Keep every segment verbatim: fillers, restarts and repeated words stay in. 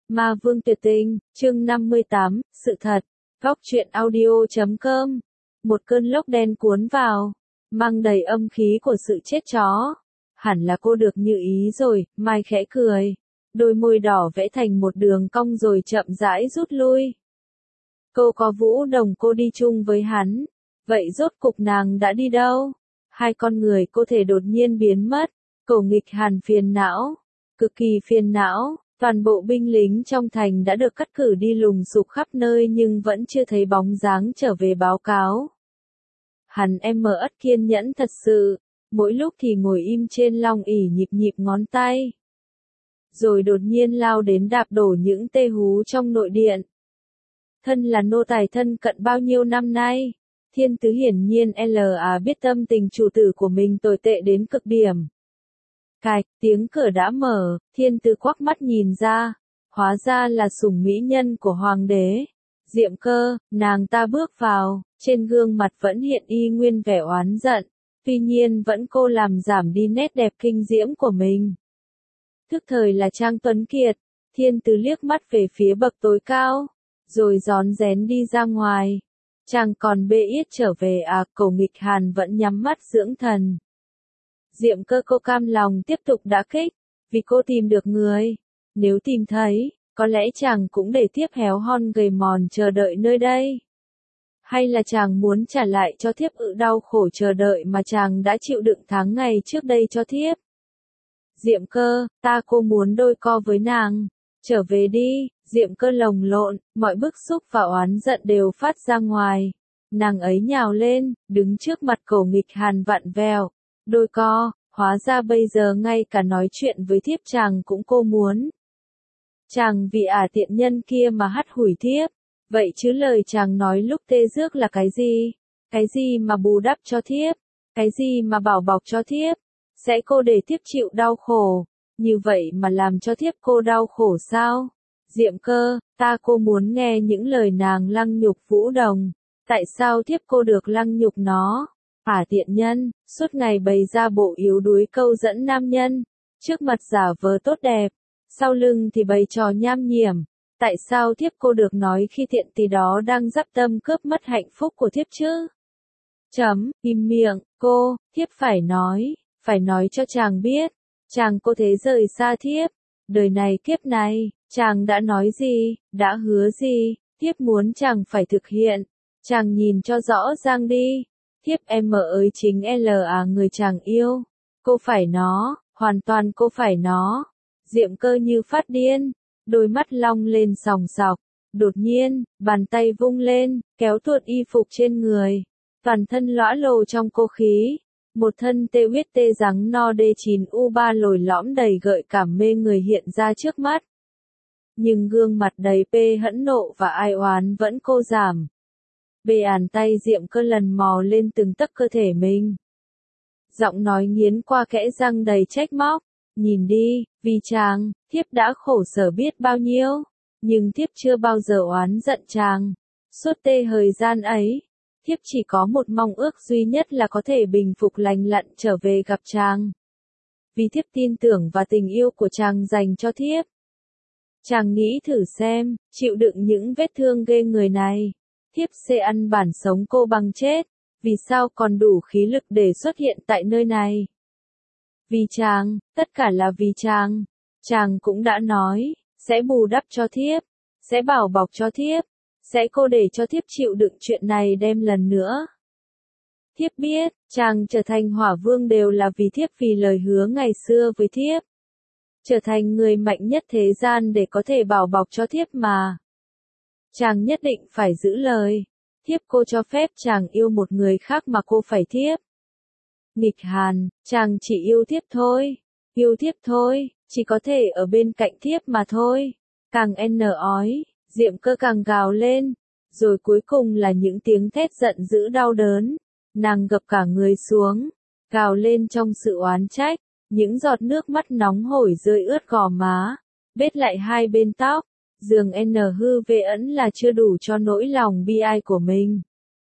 Ma Vương Tuyệt Tình, chương năm mươi tám, sự thật. Góc truyện audio chấm com. Một cơn lốc đen cuốn vào, mang đầy âm khí của sự chết chó. Hẳn là cô được như ý rồi, Mai khẽ cười. Đôi môi đỏ vẽ thành một đường cong rồi chậm rãi rút lui. Cô có Vũ Đồng cô đi chung với hắn. Vậy rốt cục nàng đã đi đâu? Hai con người cô thể đột nhiên biến mất. Cổ Nghịch Hàn phiền não. Cực kỳ phiền não. Toàn bộ binh lính trong thành đã được cắt cử đi lùng sục khắp nơi nhưng vẫn chưa thấy bóng dáng trở về báo cáo. Hắn em mờ ất kiên nhẫn thật sự, mỗi lúc thì ngồi im trên long ỷ nhịp nhịp ngón tay. Rồi đột nhiên lao đến đạp đổ những tê hú trong nội điện. Thân là nô tài thân cận bao nhiêu năm nay, Thiên Tứ hiển nhiên là biết tâm tình chủ tử của mình tồi tệ đến cực điểm. Cạch, tiếng cửa đã mở, Thiên Tứ quắc mắt nhìn ra, hóa ra là sủng mỹ nhân của hoàng đế. Diệm Cơ, nàng ta bước vào, trên gương mặt vẫn hiện y nguyên vẻ oán giận, tuy nhiên vẫn cô làm giảm đi nét đẹp kinh diễm của mình. Thức thời là Trang Tuấn Kiệt, Thiên Tứ liếc mắt về phía bậc tối cao, rồi rón rén đi ra ngoài. Chàng còn bê yết trở về à? Cổ Nghịch Hàn vẫn nhắm mắt dưỡng thần. Diệm Cơ cô cam lòng tiếp tục đả kích, vì cô tìm được người. Nếu tìm thấy, có lẽ chàng cũng để tiếp héo hon gầy mòn chờ đợi nơi đây. Hay là chàng muốn trả lại cho thiếp ự đau khổ chờ đợi mà chàng đã chịu đựng tháng ngày trước đây cho thiếp. Diệm Cơ, ta cô muốn đôi co với nàng. Trở về đi. Diệm Cơ lồng lộn, mọi bức xúc và oán giận đều phát ra ngoài. Nàng ấy nhào lên, đứng trước mặt Cổ Nghịch Hàn vặn vẹo. Đôi co, hóa ra bây giờ ngay cả nói chuyện với thiếp chàng cũng cô muốn. Chàng vì ả tiện nhân kia mà hắt hủi thiếp. Vậy chứ lời chàng nói lúc tê rước là cái gì? Cái gì mà bù đắp cho thiếp? Cái gì mà bảo bọc cho thiếp? Sẽ cô để thiếp chịu đau khổ? Như vậy mà làm cho thiếp cô đau khổ sao? Diệm Cơ, ta cô muốn nghe những lời nàng lăng nhục Vũ Đồng. Tại sao thiếp cô được lăng nhục nó? Ả tiện nhân, suốt ngày bày ra bộ yếu đuối câu dẫn nam nhân. Trước mặt giả vờ tốt đẹp, sau lưng thì bày trò nham nhiểm. Tại sao thiếp cô được nói khi thiện tỷ đó đang dắp tâm cướp mất hạnh phúc của thiếp chứ? Chấm, im miệng, cô, thiếp phải nói, phải nói cho chàng biết. Chàng cô thế rời xa thiếp. Đời này kiếp này, chàng đã nói gì, đã hứa gì, thiếp muốn chàng phải thực hiện. Chàng nhìn cho rõ ràng đi. Thiếp em ơi chính là người chàng yêu. Cô phải nó, hoàn toàn cô phải nó. Diệm Cơ như phát điên, đôi mắt long lên sòng sọc. Đột nhiên, bàn tay vung lên, kéo tuột y phục trên người. Toàn thân lõa lồ trong cô khí. Một thân tê huyết tê rắn no đê chín u ba lồi lõm đầy gợi cảm mê người hiện ra trước mắt. Nhưng gương mặt đầy pê hẫn nộ và ai oán vẫn cô giảm. Bề àn tay Diệm Cơ lần mò lên từng tấc cơ thể mình. Giọng nói nghiến qua kẽ răng đầy trách móc. Nhìn đi, vì chàng, thiếp đã khổ sở biết bao nhiêu. Nhưng thiếp chưa bao giờ oán giận chàng. Suốt tê thời gian ấy, thiếp chỉ có một mong ước duy nhất là có thể bình phục lành lặn trở về gặp chàng. Vì thiếp tin tưởng và tình yêu của chàng dành cho thiếp. Chàng nghĩ thử xem, chịu đựng những vết thương ghê người này. Thiếp sẽ ăn bản sống cô bằng chết. Vì sao còn đủ khí lực để xuất hiện tại nơi này? Vì chàng, tất cả là vì chàng. Chàng cũng đã nói, sẽ bù đắp cho thiếp, sẽ bảo bọc cho thiếp, sẽ cô để cho thiếp chịu đựng chuyện này đem lần nữa. Thiếp biết, chàng trở thành Hỏa Vương đều là vì thiếp, vì lời hứa ngày xưa với thiếp. Trở thành người mạnh nhất thế gian để có thể bảo bọc cho thiếp mà. Chàng nhất định phải giữ lời. Thiếp cô cho phép chàng yêu một người khác mà cô phải thiếp. Nghịch Hàn, chàng chỉ yêu thiếp thôi. Yêu thiếp thôi, chỉ có thể ở bên cạnh thiếp mà thôi. Càng n ói, Diệm Cơ càng gào lên. Rồi cuối cùng là những tiếng thét giận dữ đau đớn. Nàng gập cả người xuống, gào lên trong sự oán trách. Những giọt nước mắt nóng hổi rơi ướt gò má, bết lại hai bên tóc. Giường N hư vê ẩn là chưa đủ cho nỗi lòng bi ai của mình.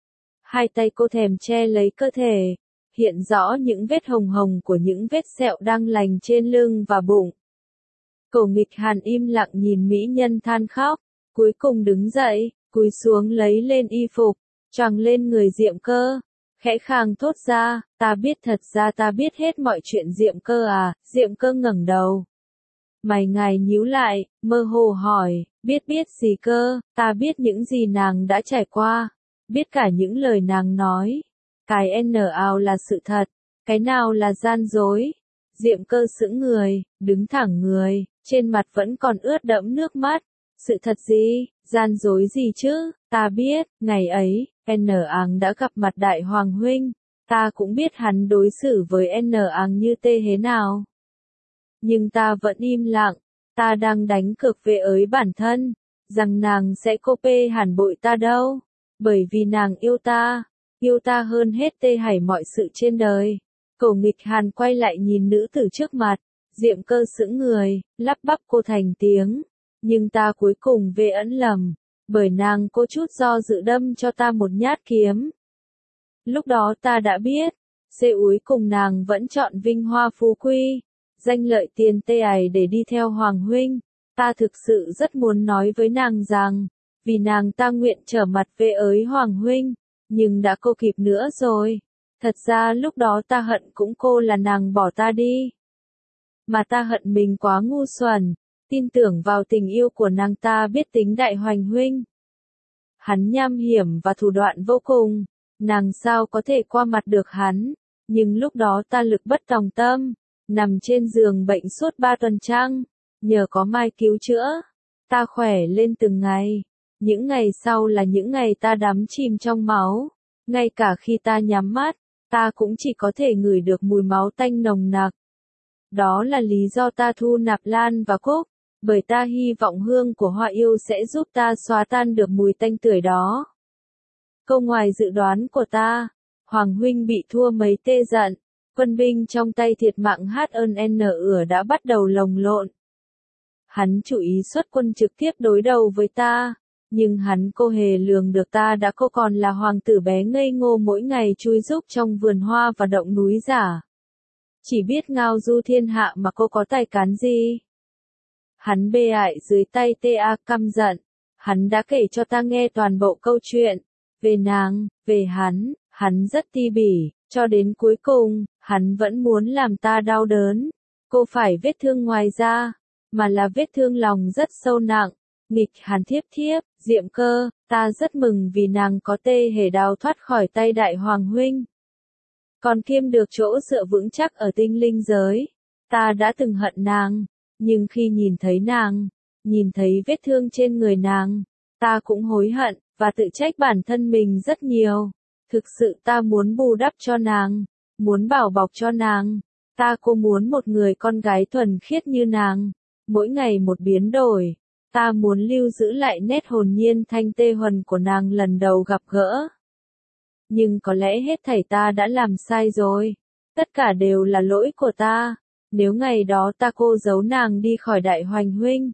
Hai tay cô thèm che lấy cơ thể, hiện rõ những vết hồng hồng của những vết sẹo đang lành trên lưng và bụng. Cổ Nghịch Hàn im lặng nhìn mỹ nhân than khóc, cuối cùng đứng dậy, cúi xuống lấy lên y phục, choàng lên người Diệm Cơ, khẽ khàng thốt ra, ta biết thật ra ta biết hết mọi chuyện Diệm Cơ à. Diệm Cơ ngẩng đầu. Mày ngài nhíu lại, mơ hồ hỏi, biết biết gì cơ, ta biết những gì nàng đã trải qua, biết cả những lời nàng nói. Cái n ào là sự thật, cái nào là gian dối. Diệm Cơ sững người, đứng thẳng người, trên mặt vẫn còn ướt đẫm nước mắt. Sự thật gì, gian dối gì chứ, ta biết, ngày ấy, N áng đã gặp mặt Đại Hoàng Huynh, ta cũng biết hắn đối xử với N áng như tê thế nào. Nhưng ta vẫn im lặng, ta đang đánh cược về ới bản thân, rằng nàng sẽ copy hẳn bội ta đâu, bởi vì nàng yêu ta, yêu ta hơn hết tê hảy mọi sự trên đời. Cổ Nghịch Hàn quay lại nhìn nữ tử trước mặt, Diệm Cơ sững người, lắp bắp cô thành tiếng, nhưng ta cuối cùng về ẫn lầm, bởi nàng có chút do dự đâm cho ta một nhát kiếm. Lúc đó ta đã biết, xê úi cùng nàng vẫn chọn vinh hoa phú quý, danh lợi tiền tê ải để đi theo Hoàng Huynh. Ta thực sự rất muốn nói với nàng rằng, vì nàng ta nguyện trở mặt về ới Hoàng Huynh, nhưng đã cô kịp nữa rồi. Thật ra lúc đó ta hận cũng cô là nàng bỏ ta đi. Mà ta hận mình quá ngu xuẩn, tin tưởng vào tình yêu của nàng ta biết tính Đại Hoành Huynh. Hắn nham hiểm và thủ đoạn vô cùng, nàng sao có thể qua mặt được hắn, nhưng lúc đó ta lực bất tòng tâm, nằm trên giường bệnh suốt ba tuần trăng, nhờ có Mai cứu chữa, ta khỏe lên từng ngày. Những ngày sau là những ngày ta đắm chìm trong máu, ngay cả khi ta nhắm mắt, ta cũng chỉ có thể ngửi được mùi máu tanh nồng nặc. Đó là lý do ta thu nạp lan và cúc, bởi ta hy vọng hương của hoa yêu sẽ giúp ta xóa tan được mùi tanh tưởi đó. Câu ngoài dự đoán của ta, Hoàng Huynh bị thua mấy tê giận, quân binh trong tay thiệt mạng hát ơn n ửa đã bắt đầu lồng lộn. Hắn chủ ý xuất quân trực tiếp đối đầu với ta, nhưng hắn cô hề lường được ta đã cô còn là hoàng tử bé ngây ngô mỗi ngày chui rúc trong vườn hoa và động núi giả. Chỉ biết ngao du thiên hạ mà cô có tài cán gì. Hắn bê ải dưới tay ta căm giận, hắn đã kể cho ta nghe toàn bộ câu chuyện, về nàng, về hắn, hắn rất ti bỉ, cho đến cuối cùng, hắn vẫn muốn làm ta đau đớn. Cô phải vết thương ngoài da, mà là vết thương lòng rất sâu nặng. Nghịch Hàn thiếp thiếp, Diệm Cơ, ta rất mừng vì nàng có tê hề đào thoát khỏi tay Đại Hoàng Huynh. Còn kiêm được chỗ dựa vững chắc ở tinh linh giới. Ta đã từng hận nàng, nhưng khi nhìn thấy nàng, nhìn thấy vết thương trên người nàng, ta cũng hối hận, và tự trách bản thân mình rất nhiều. Thực sự ta muốn bù đắp cho nàng, muốn bảo bọc cho nàng. Ta cô muốn một người con gái thuần khiết như nàng, mỗi ngày một biến đổi. Ta muốn lưu giữ lại nét hồn nhiên thanh tê huần của nàng lần đầu gặp gỡ. Nhưng có lẽ hết thảy ta đã làm sai rồi. Tất cả đều là lỗi của ta. Nếu ngày đó ta cô giấu nàng đi khỏi Đại Hoành Huynh,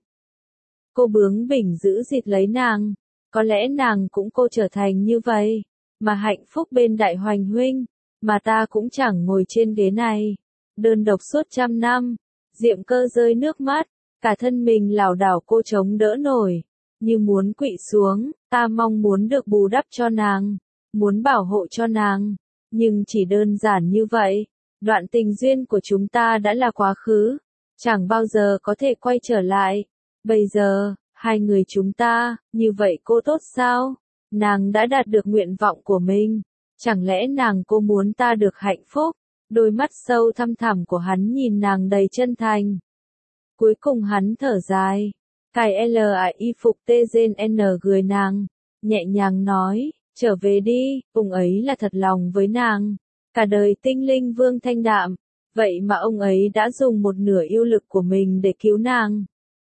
cô bướng bỉnh giữ dịt lấy nàng, có lẽ nàng cũng cô trở thành như vậy, mà hạnh phúc bên Đại Hoành Huynh, mà ta cũng chẳng ngồi trên ghế này, đơn độc suốt trăm năm. Diệm Cơ rơi nước mắt, cả thân mình lảo đảo cô chống đỡ nổi, như muốn quỵ xuống. Ta mong muốn được bù đắp cho nàng, muốn bảo hộ cho nàng, nhưng chỉ đơn giản như vậy. Đoạn tình duyên của chúng ta đã là quá khứ, chẳng bao giờ có thể quay trở lại. Bây giờ, hai người chúng ta, như vậy cô tốt sao? Nàng đã đạt được nguyện vọng của mình, chẳng lẽ nàng cô muốn ta được hạnh phúc? Đôi mắt sâu thăm thẳm của hắn nhìn nàng đầy chân thành. Cuối cùng hắn thở dài, cài L I y phục tê gen N người nàng, nhẹ nhàng nói, trở về đi, ông ấy là thật lòng với nàng. Cả đời tinh linh vương thanh đạm, vậy mà ông ấy đã dùng một nửa yêu lực của mình để cứu nàng.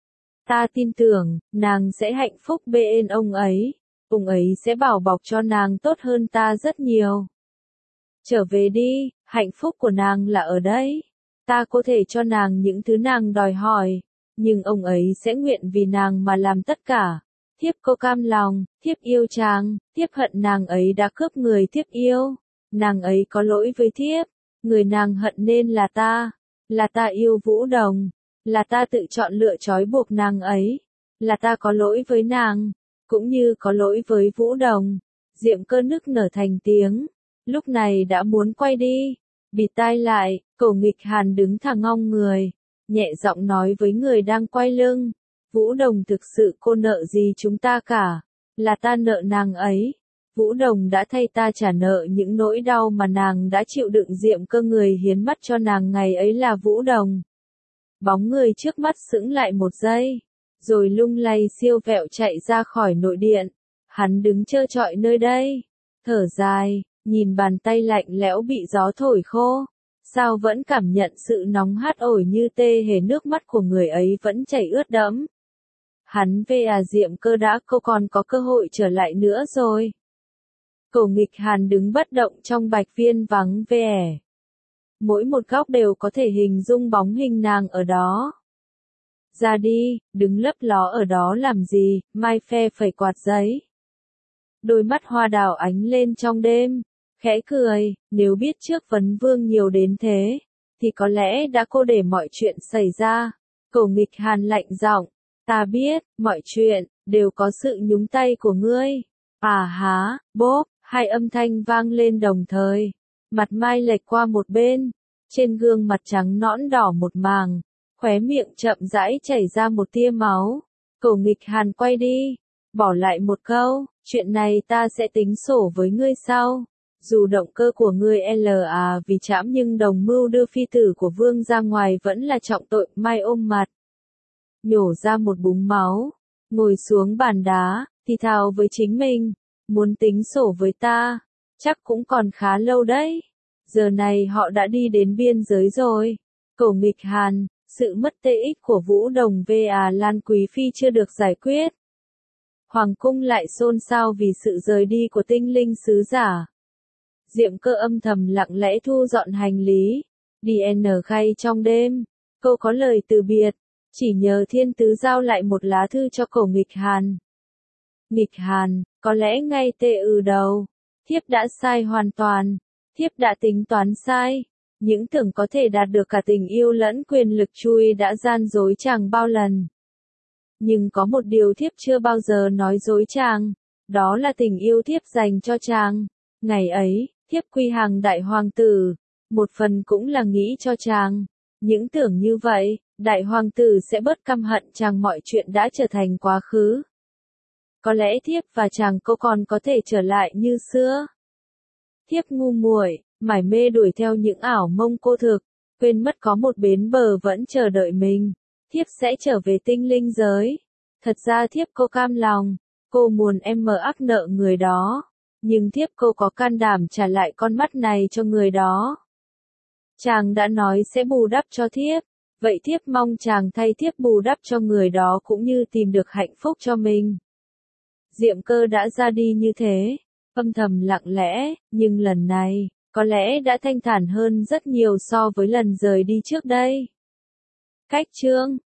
Ta tin tưởng, nàng sẽ hạnh phúc bên ông ấy, ông ấy sẽ bảo bọc cho nàng tốt hơn ta rất nhiều. Trở về đi, hạnh phúc của nàng là ở đây. Ta có thể cho nàng những thứ nàng đòi hỏi, nhưng ông ấy sẽ nguyện vì nàng mà làm tất cả. Thiếp cô cam lòng, thiếp yêu chàng, thiếp hận nàng ấy đã cướp người thiếp yêu. Nàng ấy có lỗi với thiếp, người nàng hận nên là ta, là ta yêu Vũ Đồng, là ta tự chọn lựa trói buộc nàng ấy, là ta có lỗi với nàng, cũng như có lỗi với Vũ Đồng. Diệm Cơ nức nở thành tiếng, lúc này đã muốn quay đi, bịt tai lại, Cổ Nghịch Hàn đứng thẳng ngong người, nhẹ giọng nói với người đang quay lưng, Vũ Đồng thực sự cô nợ gì chúng ta cả, là ta nợ nàng ấy. Vũ Đồng đã thay ta trả nợ những nỗi đau mà nàng đã chịu đựng. Diệm Cơ người hiến mắt cho nàng ngày ấy là Vũ Đồng. Bóng người trước mắt sững lại một giây, rồi lung lay siêu vẹo chạy ra khỏi nội điện. Hắn đứng trơ trọi nơi đây, thở dài, nhìn bàn tay lạnh lẽo bị gió thổi khô. Sao vẫn cảm nhận sự nóng hắt ổi như tê hề, nước mắt của người ấy vẫn chảy ướt đẫm. Hắn về à, Diệm Cơ đã không còn có cơ hội trở lại nữa rồi. Cổ Nghịch Hàn đứng bất động trong bạch viên vắng vẻ. Mỗi một góc đều có thể hình dung bóng hình nàng ở đó. Ra đi, đứng lấp ló ở đó làm gì, Mai phe phẩy quạt giấy. Đôi mắt hoa đào ánh lên trong đêm, khẽ cười, nếu biết trước vấn vương nhiều đến thế, thì có lẽ đã cô để mọi chuyện xảy ra. Cổ Nghịch Hàn lạnh giọng, ta biết, mọi chuyện, đều có sự nhúng tay của ngươi. À há, bốp, hai âm thanh vang lên đồng thời. Mặt Mai lệch qua một bên, trên gương mặt trắng nõn đỏ một màng, khóe miệng chậm rãi chảy ra một tia máu. Cổ Nghịch Hàn quay đi, bỏ lại một câu, chuyện này ta sẽ tính sổ với ngươi sau. Dù động cơ của ngươi là vì trãm nhưng đồng mưu đưa phi tử của vương ra ngoài vẫn là trọng tội. Mai ôm mặt, nhổ ra một búng máu, ngồi xuống bàn đá, thì thào với chính mình, muốn tính sổ với ta, chắc cũng còn khá lâu đấy. Giờ này họ đã đi đến biên giới rồi. Cổ Nghịch Hàn, sự mất tê ích của Vũ Đồng và Lan Quý Phi chưa được giải quyết. Hoàng cung lại xôn xao vì sự rời đi của tinh linh sứ giả. Diệm Cơ âm thầm lặng lẽ thu dọn hành lý, đi n khay trong đêm. Cô có lời từ biệt, chỉ nhờ Thiên Tứ giao lại một lá thư cho Cổ Nghịch Hàn. Nghịch Hàn, có lẽ ngay tê ừ đầu, thiếp đã sai hoàn toàn, thiếp đã tính toán sai, những tưởng có thể đạt được cả tình yêu lẫn quyền lực chui đã gian dối chàng bao lần. Nhưng có một điều thiếp chưa bao giờ nói dối chàng, đó là tình yêu thiếp dành cho chàng. Ngày ấy, thiếp quy hàng đại hoàng tử, một phần cũng là nghĩ cho chàng. Những tưởng như vậy, đại hoàng tử sẽ bớt căm hận chàng, mọi chuyện đã trở thành quá khứ. Có lẽ thiếp và chàng cô còn có thể trở lại như xưa. Thiếp ngu muội, mải mê đuổi theo những ảo mông cô thực, quên mất có một bến bờ vẫn chờ đợi mình. Thiếp sẽ trở về tinh linh giới. Thật ra thiếp cô cam lòng, cô muốn em mờ ác nợ người đó, nhưng thiếp cô có can đảm trả lại con mắt này cho người đó. Chàng đã nói sẽ bù đắp cho thiếp, vậy thiếp mong chàng thay thiếp bù đắp cho người đó cũng như tìm được hạnh phúc cho mình. Diệm Cơ đã ra đi như thế, âm thầm lặng lẽ, nhưng lần này, có lẽ đã thanh thản hơn rất nhiều so với lần rời đi trước đây. Cách chương